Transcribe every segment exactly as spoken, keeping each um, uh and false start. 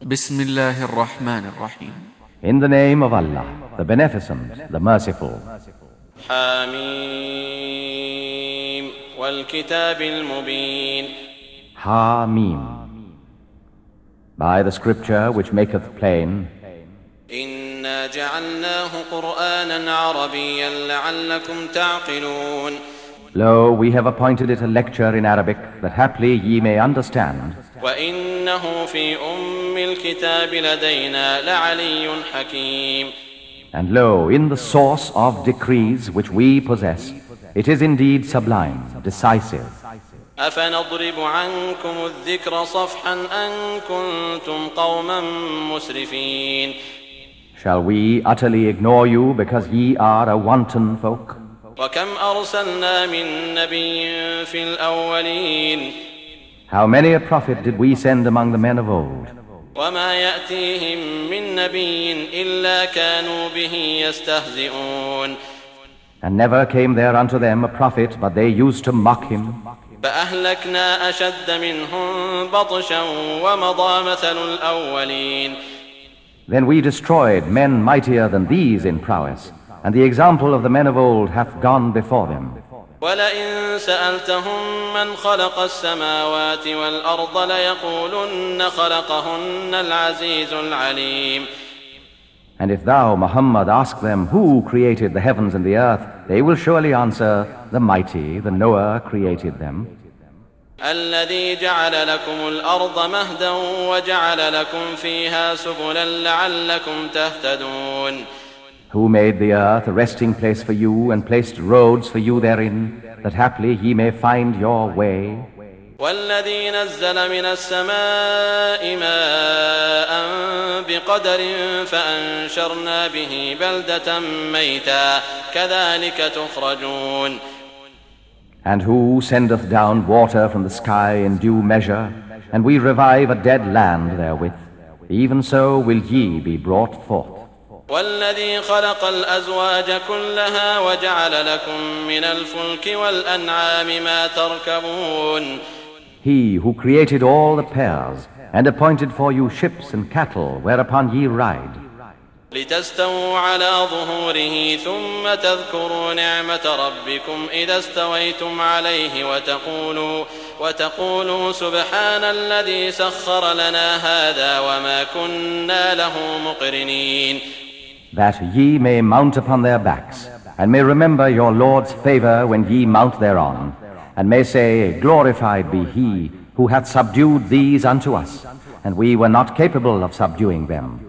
Bismillahir Rahmanir Rahim. In the name of Allah, the Beneficent, the Merciful. حميم والكتاب المبين. Hamim. By the scripture which maketh plain. إنا جعلناه قرآنا عربيا لعلكم تعقلون. Lo, we have appointed it a lecture in Arabic, that haply ye may understand. وإنه في أم الكتاب لدينا لعلي حكيم. And lo, in the source of decrees which we possess, it is indeed sublime, decisive. أفنضرب عنكم الذكر صفحا أن كنتم قوما مسرفين. Shall we utterly ignore you because ye are a wanton folk? وكم أرسلنا من نبي في الأولين. How many a prophet did we send among the men of old? وما يأتيهم من نبي إلا كانوا به يستهزئون. And never came there unto them a prophet, but they used to mock him. فأهلكنا أشد منهم بطشا ومضى مثل الأولين. Then we destroyed men mightier than these in prowess, and the example of the men of old hath gone before them. ولئن سألتهم من خلق السماوات والأرض ليقولن خلقهن العزيز العليم. And if thou, Muhammad, ask them who created the heavens and the earth, they will surely answer, the mighty, the knower created them. الذي جعل لكم الأرض مهدا وجعل لكم فيها سبلا لعلكم تهتدون. Who made the earth a resting place for you and placed roads for you therein, that haply ye may find your way. والذي نزل من السماء ماء بقدر فأنشرنا به بلدة ميتا كذلك تخرجون. And who sendeth down water from the sky in due measure, and we revive a dead land therewith, even so will ye be brought forth. والذي خلق الأزواج كلها وجعل لكم من الفلك والأنعام ما تركبون. He who created all the pairs and appointed for you ships and cattle whereupon ye ride. لتستووا على ظهوره ثم تذكروا نعمة ربكم إذا استويتم عليه وتقولوا وتقولوا سبحان الذي سخر لنا هذا وما كنا له مقرنين. That ye may mount upon their backs, and may remember your Lord's favor when ye mount thereon, and may say, glorified be he who hath subdued these unto us, and we were not capable of subduing them.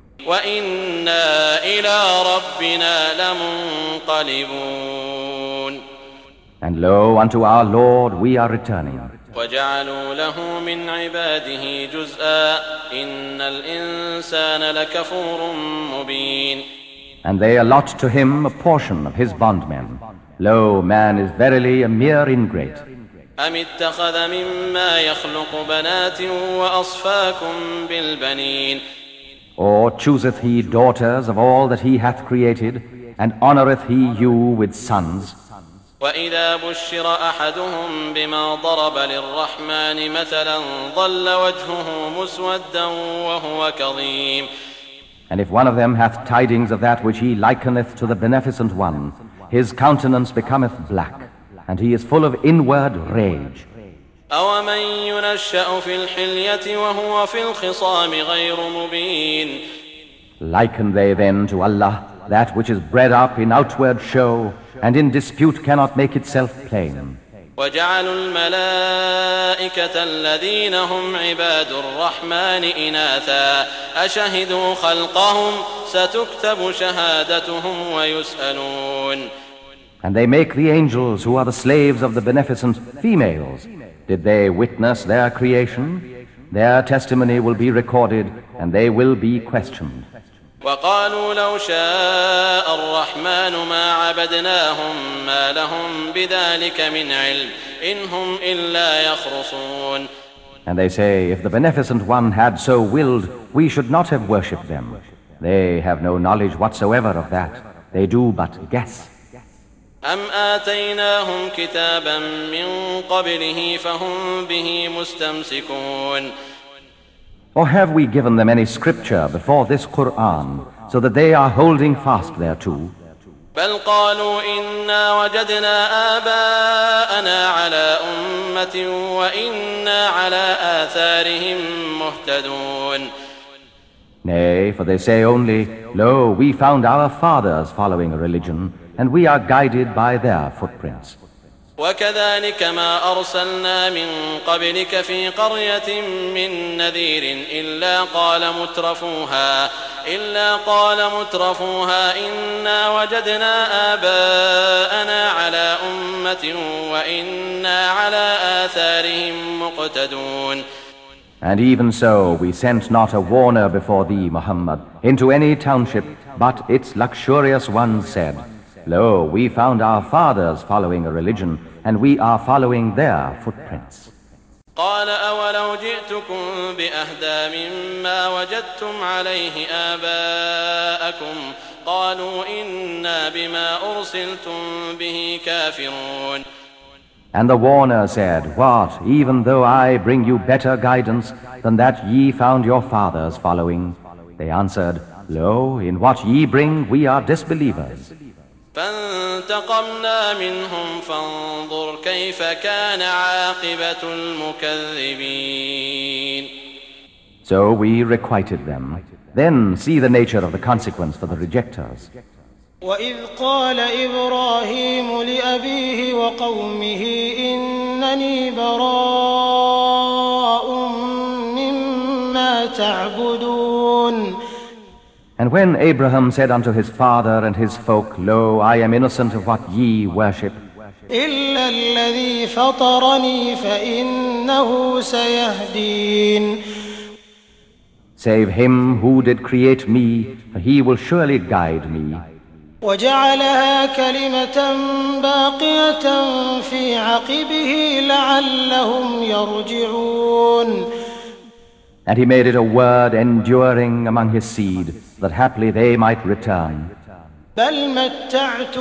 وَإِنَّا إِلَىٰ رَبِّنَا لَمُنقَلِبُونَ. And lo, unto our Lord we are returning. وَجَعَلُوا لَهُ مِنْ عِبَادِهِ جُزْءًا إِنَّ الْإِنسَانَ لَكَفُورٌ مُبِينٌ. And they allot to him a portion of his bondmen. Lo, man is verily a mere ingrate. أَمِ اتَّخَذَ مِمَّا يَخْلُقُ بَنَاتٍ وَأَصْفَاكُمْ بِالْبَنِينَ. Or chooseth he daughters of all that he hath created, and honoureth he you with sons? وَإِذَا بُشِّرَ أَحَدُهُمْ بِمَا ضَرَبَ لِلرَّحْمَنِ مَثَلًا ظَلَّ وَجْهُهُ مُسْوَدًّا وَهُوَ كَظِيمٌ. And if one of them hath tidings of that which he likeneth to the Beneficent One, his countenance becometh black, and he is full of inward rage. أَوَمَنْ يُنَشَّأُ فِي الْحِلْيَةِ وَهُوَ فِي الْخِصَامِ غَيْرُ مُبِينٍ. Liken they then to Allah that which is bred up in outward show, and in dispute cannot make itself plain. وَجَعَلُوا الْمَلَائِكَةَ الَّذِينَ هُمْ عِبَادُ الرَّحْمَنِ إِنَاثًا أَشَهِدُوا خَلْقَهُمْ سَتُكْتَبُ شَهَادَتُهُمْ وَيُسْأَلُونَ. And they make the angels who are the slaves of the Beneficent females. Did they witness their creation? Their testimony will be recorded, and they will be questioned. وقالوا لو شاء الرحمن ما عبدناهم ما لهم بذلك من علم إن هم إلا يخرصون. And they say, if the Beneficent One had so willed, we should not have worshipped them. They have no knowledge whatsoever of that. They do but guess. أم آتيناهم كتابا من قبله فهم به مستمسكون. Or have we given them any scripture before this Qur'an, so that they are holding fast thereto? بل قالوا إنا وجدنا آباءنا على أمة وإنا على آثارهم مهتدون. Nay, for they say only, Lo, we found our fathers following a religion, and we are guided by their footprints. وكذلك ما أرسلنا من قبلك في قرية من نذير إلا قال مترفوها إلا قال مترفوها إنا وجدنا آباءنا على أمة وإنا على آثارهم مقتدون. And even so, we sent not a warner before thee, Muhammad, into any township, but its luxurious ones said, Lo, we found our fathers following a religion, and we are following their footprints. قال أولو جئتكم بأهدى مما وجدتم عليه آباءكم قالوا إنا بما أرسلتم به كافرون. And the warner said, What, even though I bring you better guidance than that ye found your fathers following? They answered, Lo, in what ye bring we are disbelievers. فانتقمنا منهم فانظر كيف كان عاقبة المكذبين. So we requited them. Then see the nature of the consequence for the rejectors. وإذ قال إبراهيم لأبيه وقومه إنني براء مما تعبدون. And when Abraham said unto his father and his folk, Lo, I am innocent of what ye worship, إلا الذي فطرني فإنه سيهدين. save him who did create me, for he will surely guide me. وجعلها كلمة باقية في عقبه لعلهم يرجعون. And he made it a word enduring among his seed, that haply they might return. بل متعت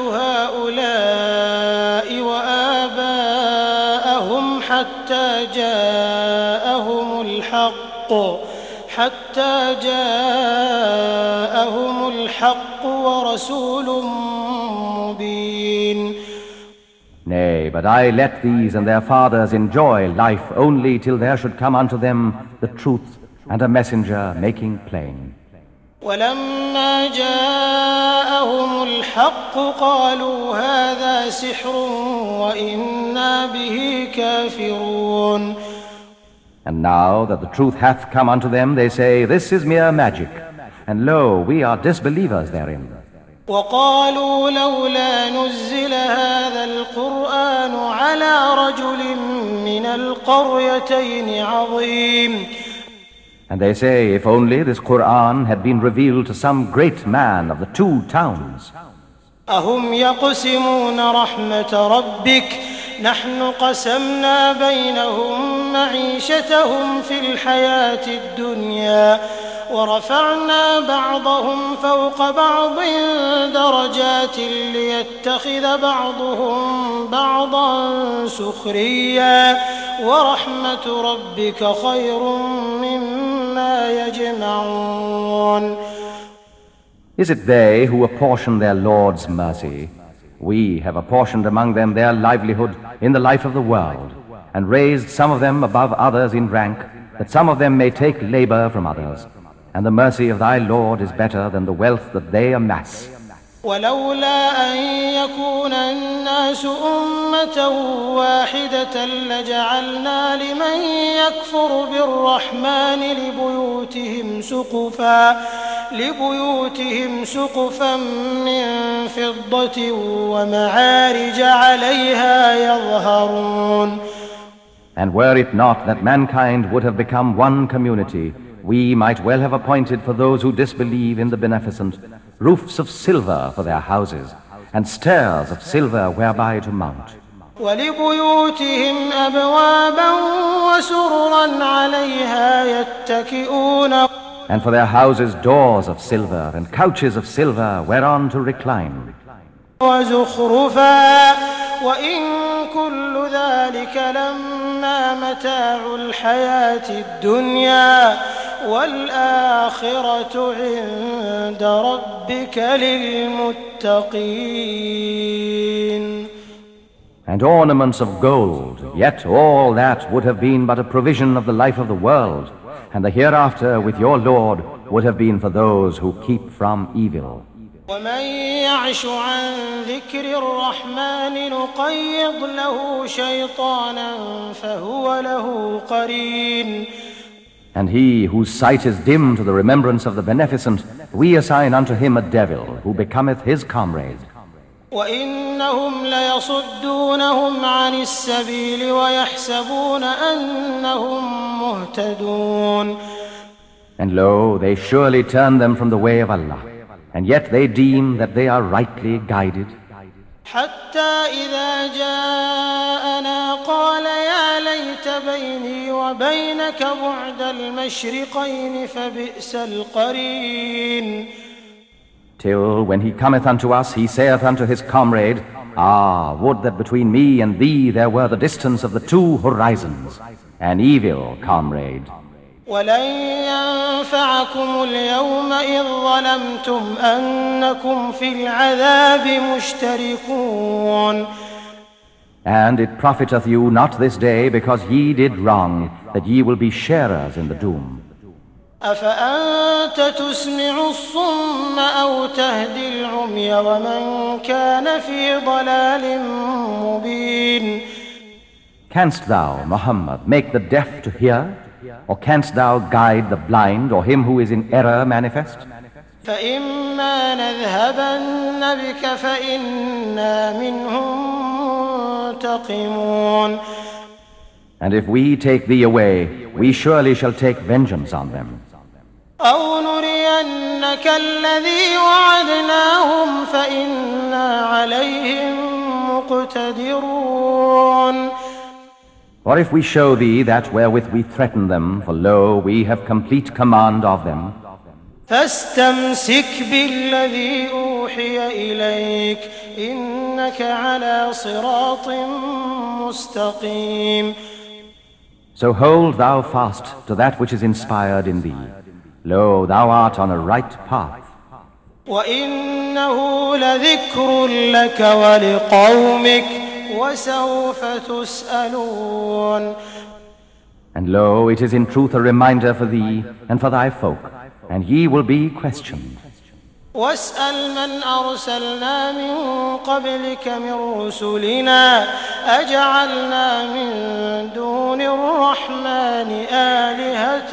هؤلاء وآباءهم حتى جاءهم الحق حتى جاءهم الحق ورسول مبين. Nay, but I let these and their fathers enjoy life only till there should come unto them the truth and a messenger making plain. ولما جاءهم الحق قالوا هذا سحر وإنا به كافرون. And now that the truth hath come unto them, they say, This is mere magic, and lo, we are disbelievers therein. وقالوا لولا نزل هذا القرآن على رجل من القريتين عظيم. And they say, if only this Qur'an had been revealed to some great man of the two towns. أهم يقسمون رحمة ربك نحن قسمنا بينهم معيشتهم في الحياة الدنيا ورفعنا بعضهم فوق بعض درجات ليتخذ بعضهم بعضا سخريا ورحمة ربك خير مما يجمعون. Is it they who apportion their Lord's mercy? We have apportioned among them their livelihood in the life of the world, and raised some of them above others in rank, that some of them may take labor from others. And the mercy of thy Lord is better than the wealth that they amass. ولولا أن يكون الناس أمة واحدة لجعلنا لمن يكفر بالرحمن لبيوتهم سقفا لبيوتهم سقفا من فضة ومعارج عليها يظهرون. And were it not that mankind would have become one community, we might well have appointed for those who disbelieve in the Beneficent roofs of silver for their houses, and stairs of silver whereby to mount. وَلِبُيُوتِهِمْ أَبْوَابًا وَسُرُرًا عَلَيْهَا يَتَّكِئُونَ. And for their houses doors of silver, and couches of silver whereon to recline. وَزُخْرُفًا وَإِن كُلُّ ذَلِكَ لَمَّا مَتَاعُ الْحَيَاةِ الدُّنْيَا والآخرة عند ربك للمتقين. And ornaments of gold, yet all that would have been but a provision of the life of the world, and the hereafter with your Lord would have been for those who keep from evil. ومن يعش عن ذكر الرحمن نقيض له شيطانا فهو له قرين. And he whose sight is dim to the remembrance of the Beneficent, we assign unto him a devil who becometh his comrade. وإنهم ليصدونهم عن السبيل ويحسبون أنهم مهتدون. And lo, they surely turn them from the way of Allah, and yet they deem that they are rightly guided. حتى إذا جاءنا قال يا ليت بيني وبينك بعد المشرقين فبئس القرين. Till when he cometh unto us, he saith unto his comrade, Ah, would that between me and thee there were the distance of the two horizons, an evil comrade. ولن ينفعكم اليوم إذ ظلمتم أنكم في العذاب مشتركون. And it profiteth you not this day, because ye did wrong, that ye will be sharers in the doom. أفأنت تسمع الصم أو تهدي العمي ومن كان في ضلال مبين. Canst thou, Muhammad, make the deaf to hear? Or canst thou guide the blind, or him who is in error manifest? فإما نذهبن بك فإنا منهم منتقمون. And if we take thee away, we surely shall take vengeance on them. أو نرينك الذي وعدناهم فإنا عليهم مقتدرون. Or if we show thee that wherewith we threaten them, for lo, we have complete command of them. فاستمسك بالذي أوحي إليك إنك على صراط مستقيم. So hold thou fast to that which is inspired in thee. Lo, thou art on a right path. وإنه لذكر لك ولقومك وسوف تسألون. And lo, it is in truth a reminder for thee and for thy folk, and ye will be questioned. واسأل من أرسلنا من قبلك من رسلنا أجعلنا من دون الرحمن آلهة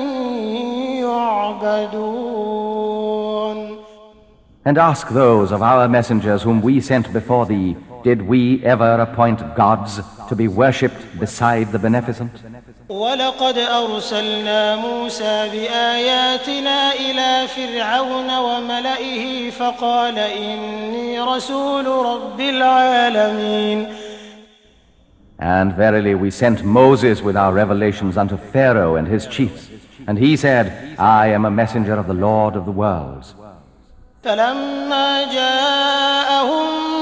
يعبدون. And ask those of our messengers whom we sent before thee, did we ever appoint gods to be worshipped beside the Beneficent? ولقد أرسلنا موسى بآياتنا إلى فرعون وملئه فقال إني رسول رب العالمين. And verily we sent Moses with our revelations unto Pharaoh and his chiefs, and he said, I am a messenger of the Lord of the worlds. فلما جاءهم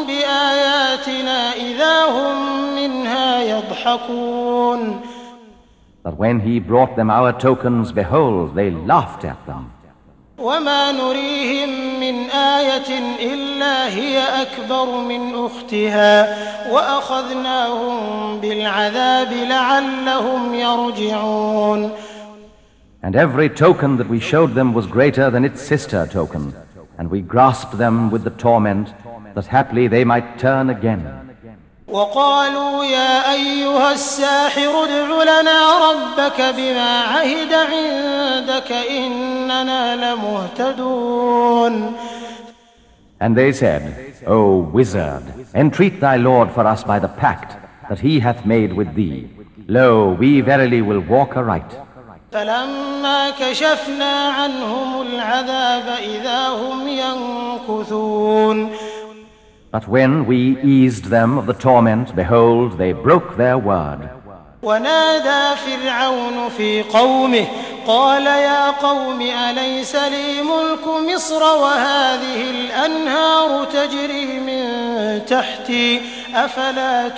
بآياتنا إذا هم منها يضحكون. But when he brought them our tokens, behold, they laughed at them. وما نريهم من آية إلا هي أكبر من أختها وأخذناهم بالعذاب لعلهم يرجعون. And every token that we showed them was greater than its sister token, and we grasped them with the torment, that haply they might turn again. وقالوا يا أيها الساحر ادع لنا ربك بما عهد عندك إننا لمهتدون. And they said, O wizard, entreat thy Lord for us by the pact that he hath made with thee. Lo, we verily will walk aright. فلما كشفنا عنهم العذاب إذا هم ينكثون. But when we eased them of the torment, behold, they broke their word. ونادى فرعون في قومه قال يا قوم أليس لي ملك مصر وهذه الأنهار تجري من تحتي أفلا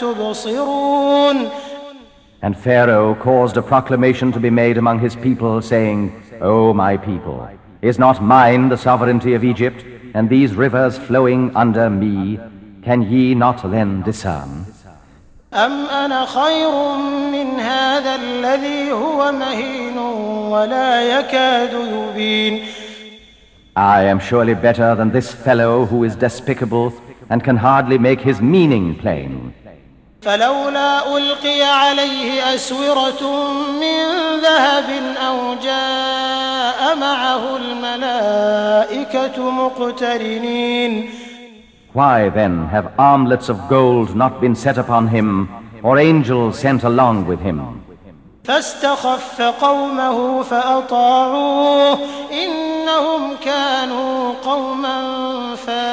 تبصرون. And Pharaoh caused a proclamation to be made among his people, saying, O my people, is not mine the sovereignty of Egypt, and these rivers flowing under me? Can ye not then discern? أم أنا خير من هذا الذي هو مهين ولا يكاد يبين. I am surely better than this fellow who is despicable and can hardly make his meaning plain. فلولا ألقي عليه أسورة من ذهب أو جاء معه الملائكة مقترنين. Why then have armlets of gold not been set upon him, or angels sent along with him? فاستخف قومه فأطاعوه إنهم كانوا قوما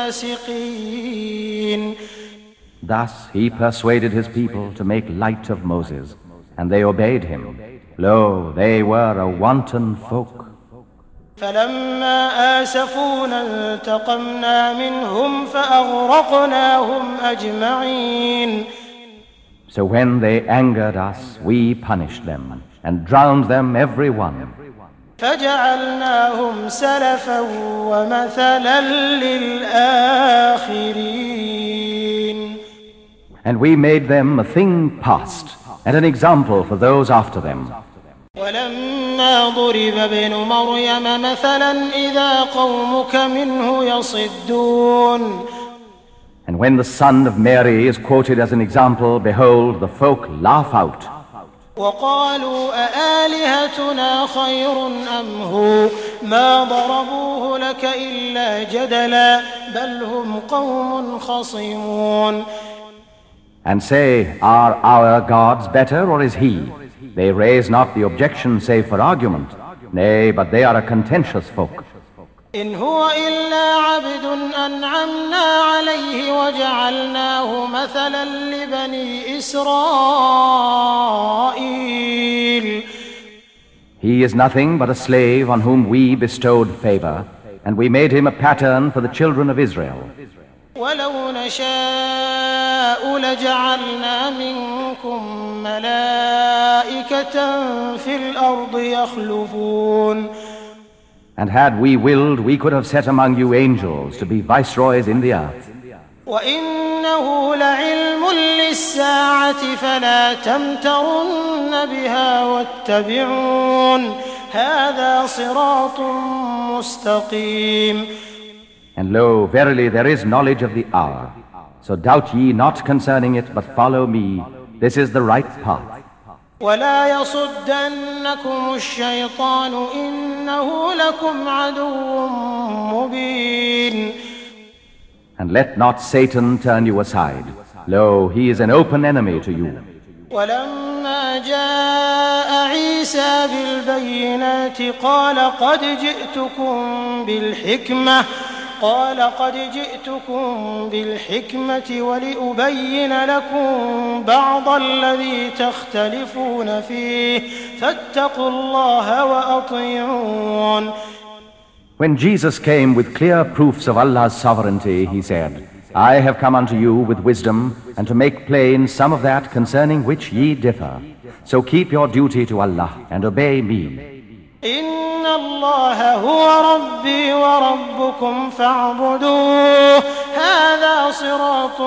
فاسقين. Thus he persuaded his people to make light of Moses, and they obeyed him. Lo, they were a wanton folk. فلما آسفونا انتقمنا منهم فأغرقناهم أجمعين. So when they angered us, we punished them and drowned them every one. فجعلناهم سلفا ومثلا للآخرين. And we made them a thing past and an example for those after them. ولما ضرب ابن مريم مثلا إذا قومك منه يصدون. And when the son of Mary is quoted as an example, behold, the folk laugh out. وقالوا أآلهتنا خير أم هو ما ضربوه لك إلا جدلا بل هم قوم خصمون. And say, are our gods better, or is he? They raise not the objection save for argument. Nay, but they are a contentious folk. إن هو إلا عبد أنعمنا عليه وجعلناه مثلا لبني إسرائيل. He is nothing but a slave on whom we bestowed favor, and we made him a pattern for the children of Israel. ولو نشاء لجعلنا منكم ملائكة في الأرض يخلفون. And had we willed, we could have set among you angels to be viceroys in the earth. وإنه لعلم للساعة فلا تمترن بها واتبعون هذا صراط مستقيم. And lo, verily there is knowledge of the hour. So doubt ye not concerning it, but follow me. This is the right path. ولا يصدنكم الشيطان إنه لكم عدو مبين. And let not Satan turn you aside. Lo, he is an open enemy to you. ولما جاء عيسى بالبينات قال قد جئتكم بالحكمة قال قد جئتكم بالحكمة ولأبين لكم بعض الذي تختلفون فيه فاتقوا الله وأطيعون. When Jesus came with clear proofs of Allah's sovereignty, he said, I have come unto you with wisdom and to make plain some of that concerning which ye differ. So keep your duty to Allah and obey me. إن الله هو ربي وربكم فاعبدوه هذا صراط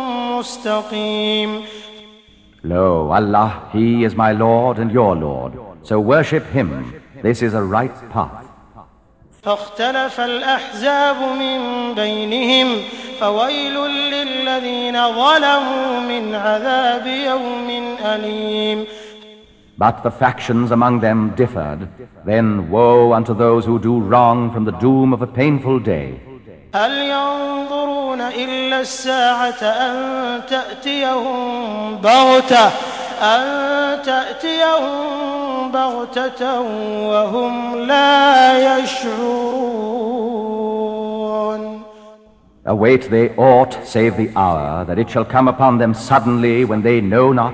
مستقيم. Lo, Allah, He is my Lord and your Lord. So worship Him. This is a right path. فاختلف الأحزاب من بينهم فويل للذين ظلموا من عذاب يوم أليم. But the factions among them differed. Then woe unto those who do wrong from the doom of a painful day. هل ينظرون إلا الساعة أن تأتيهم بغتة أن تأتيهم بغتة وهم لا يشعرون. Await they aught save the hour that it shall come upon them suddenly when they know not.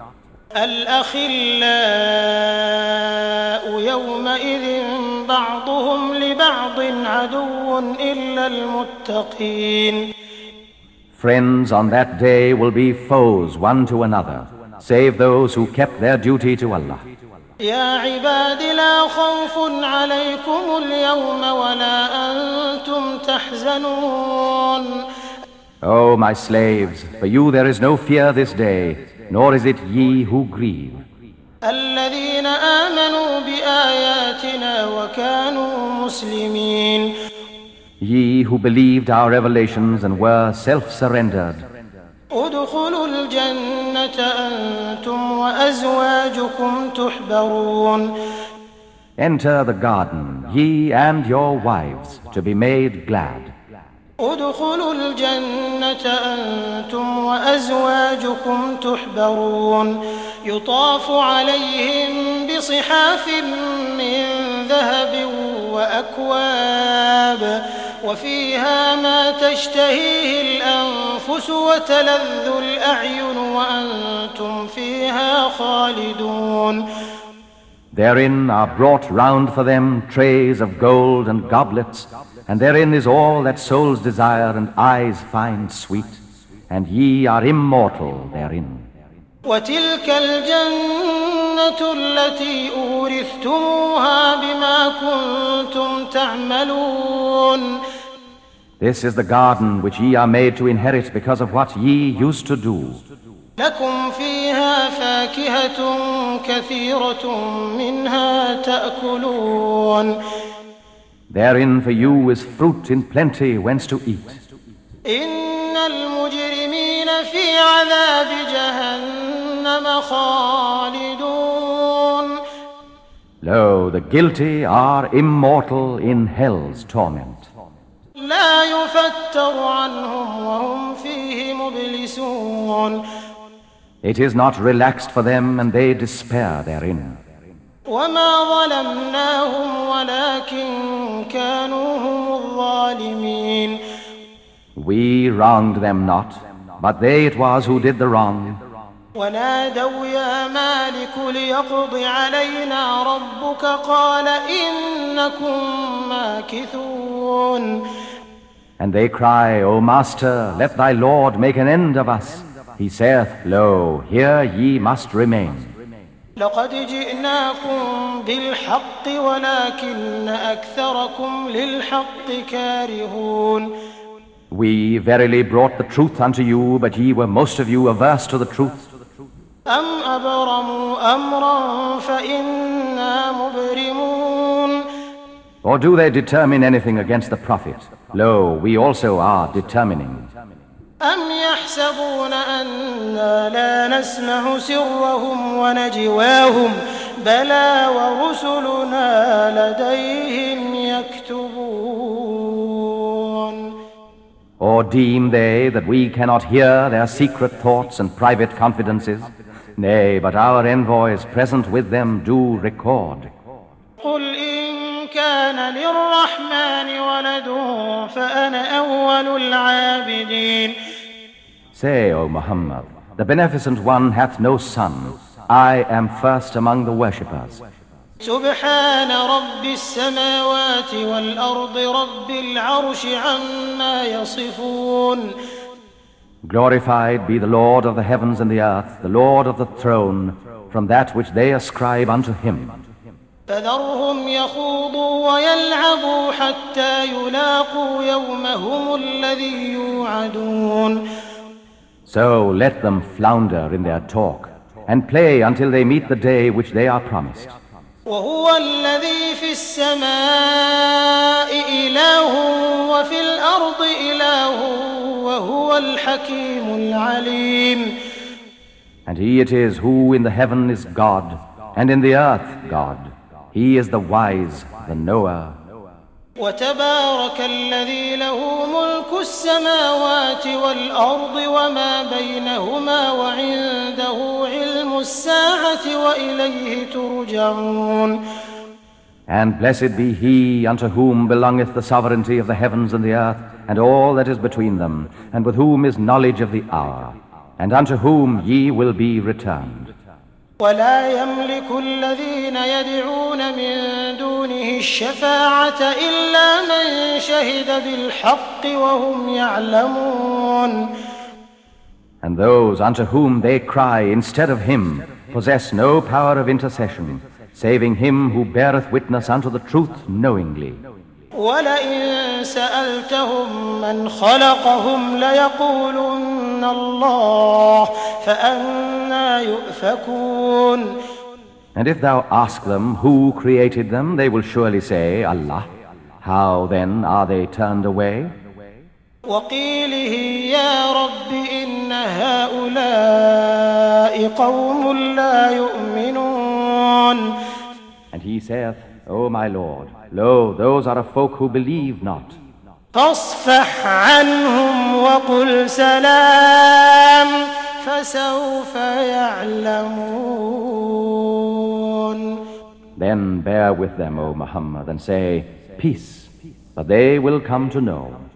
الأخلاء يومئذ بعضهم لبعض عدو إلا المتقين. Friends on that day will be foes one to another, save those who kept their duty to Allah. يا عباد لا خوف عليكم اليوم ولا أنتم تحزنون. O my slaves, for you there is no fear this day, nor is it ye who grieve. الذين آمنوا بآياتنا وكانوا مسلمين. Ye who believed our revelations and were self-surrendered. ادخلوا الجنة أنتم وأزواجكم تحبرون. Enter the garden, ye and your wives, to be made glad. ادخلوا الجنة أنتم وأزواجكم تحبرون. يطاف عليهم بصحاف من ذهب وأكواب وفيها ما تشتهيه الأنفس وتلذ الأعين وأنتم فيها خالدون. Therein are brought round for them trays of gold and goblets, and therein is all that souls desire and eyes find sweet, and ye are immortal therein. وتلك الجنة التي أورثتموها بما كنتم تعملون. This is the garden which ye are made to inherit because of what ye used to do. لكم فيها فاكهة كثيرة منها تأكلون. Therein for you is fruit in plenty whence to eat. إن المجرمين في عذاب جهنم خالدون. Lo, the guilty are immortal in hell's torment. لا يفتر عنهم وهم فيه مبلسون. It is not relaxed for them, and they despair therein. وما ظلمناهم ولكن كانوا هم الظالمين. We wronged them not, but they it was who did the wrong. ونادوا يا مالك ليقض علينا ربك قال إنكم ماكثون. And they cry, O Master, let thy Lord make an end of us. He saith, Lo, here ye must remain. لقد جئناكم بالحق ولكن أكثركم للحق كارهون. We verily brought the truth unto you, but ye were most of you averse to the truth. أم أبرموا أمرا فإنا مبرمون. Or do they determine anything against the prophet? Lo, we also are determining. أم يحسبون أنا لا نسمع سرهم ونجواهم بلى ورسلنا لديهم يكتبون. Or deem they that we cannot hear their secret thoughts and private confidences? Nay, but our envoys present with them do record. قل إن كان للرحمن ولد فأنا أول العابدين. Say, O Muhammad, the Beneficent One hath no son. I am first among the worshippers. سبحان رب السماوات والأرض رب العرش عما يصفون. Glorified be the Lord of the heavens and the earth, the Lord of the throne, from that which they ascribe unto him. فذرهم يخوضوا ويلعبوا حتى يلاقوا يومهم الذي يوعدون. So let them flounder in their talk, and play until they meet the day which they are promised. وهو الذي في السماء إله وفي الأرض إله وهو الحكيم العليم. And he it is who in the heaven is God, and in the earth God. He is the wise, the knower. وتبارك الذي له ملك السماوات والأرض وما بينهما وعنده علم الساعة وإليه ترجعون. And blessed be he unto whom belongeth the sovereignty of the heavens and the earth, and all that is between them, and with whom is knowledge of the hour, and unto whom ye will be returned. ولا يملك الذين يدعون من دونه الشفاعة إلا من شهد بالحق وهم يعلمون. And those unto whom they cry instead of him possess no power of intercession, saving him who beareth witness unto the truth knowingly. وَلَئِن سَأَلْتَهُم مَّنْ خَلَقَهُمْ لَيَقُولُنَّ اللَّهُ فَأَنَّىٰ يُؤْفَكُونَ. And if thou ask them who created them, they will surely say, Allah. How then are they turned away? وَقِيلِهِ يَا رَبِّ إِنَّ هَٰؤُلَاءِ قَوْمٌ لَّا يُؤْمِنُونَ. And he saith, O my Lord, lo, those are a folk who believe not. فَاصْفَحْ عَنْهُمْ وَقُلْ سَلَامٌ فَسَوْفَ يَعْلَمُونَ. Then bear with them, O Muhammad, and say, Peace, but they will come to know.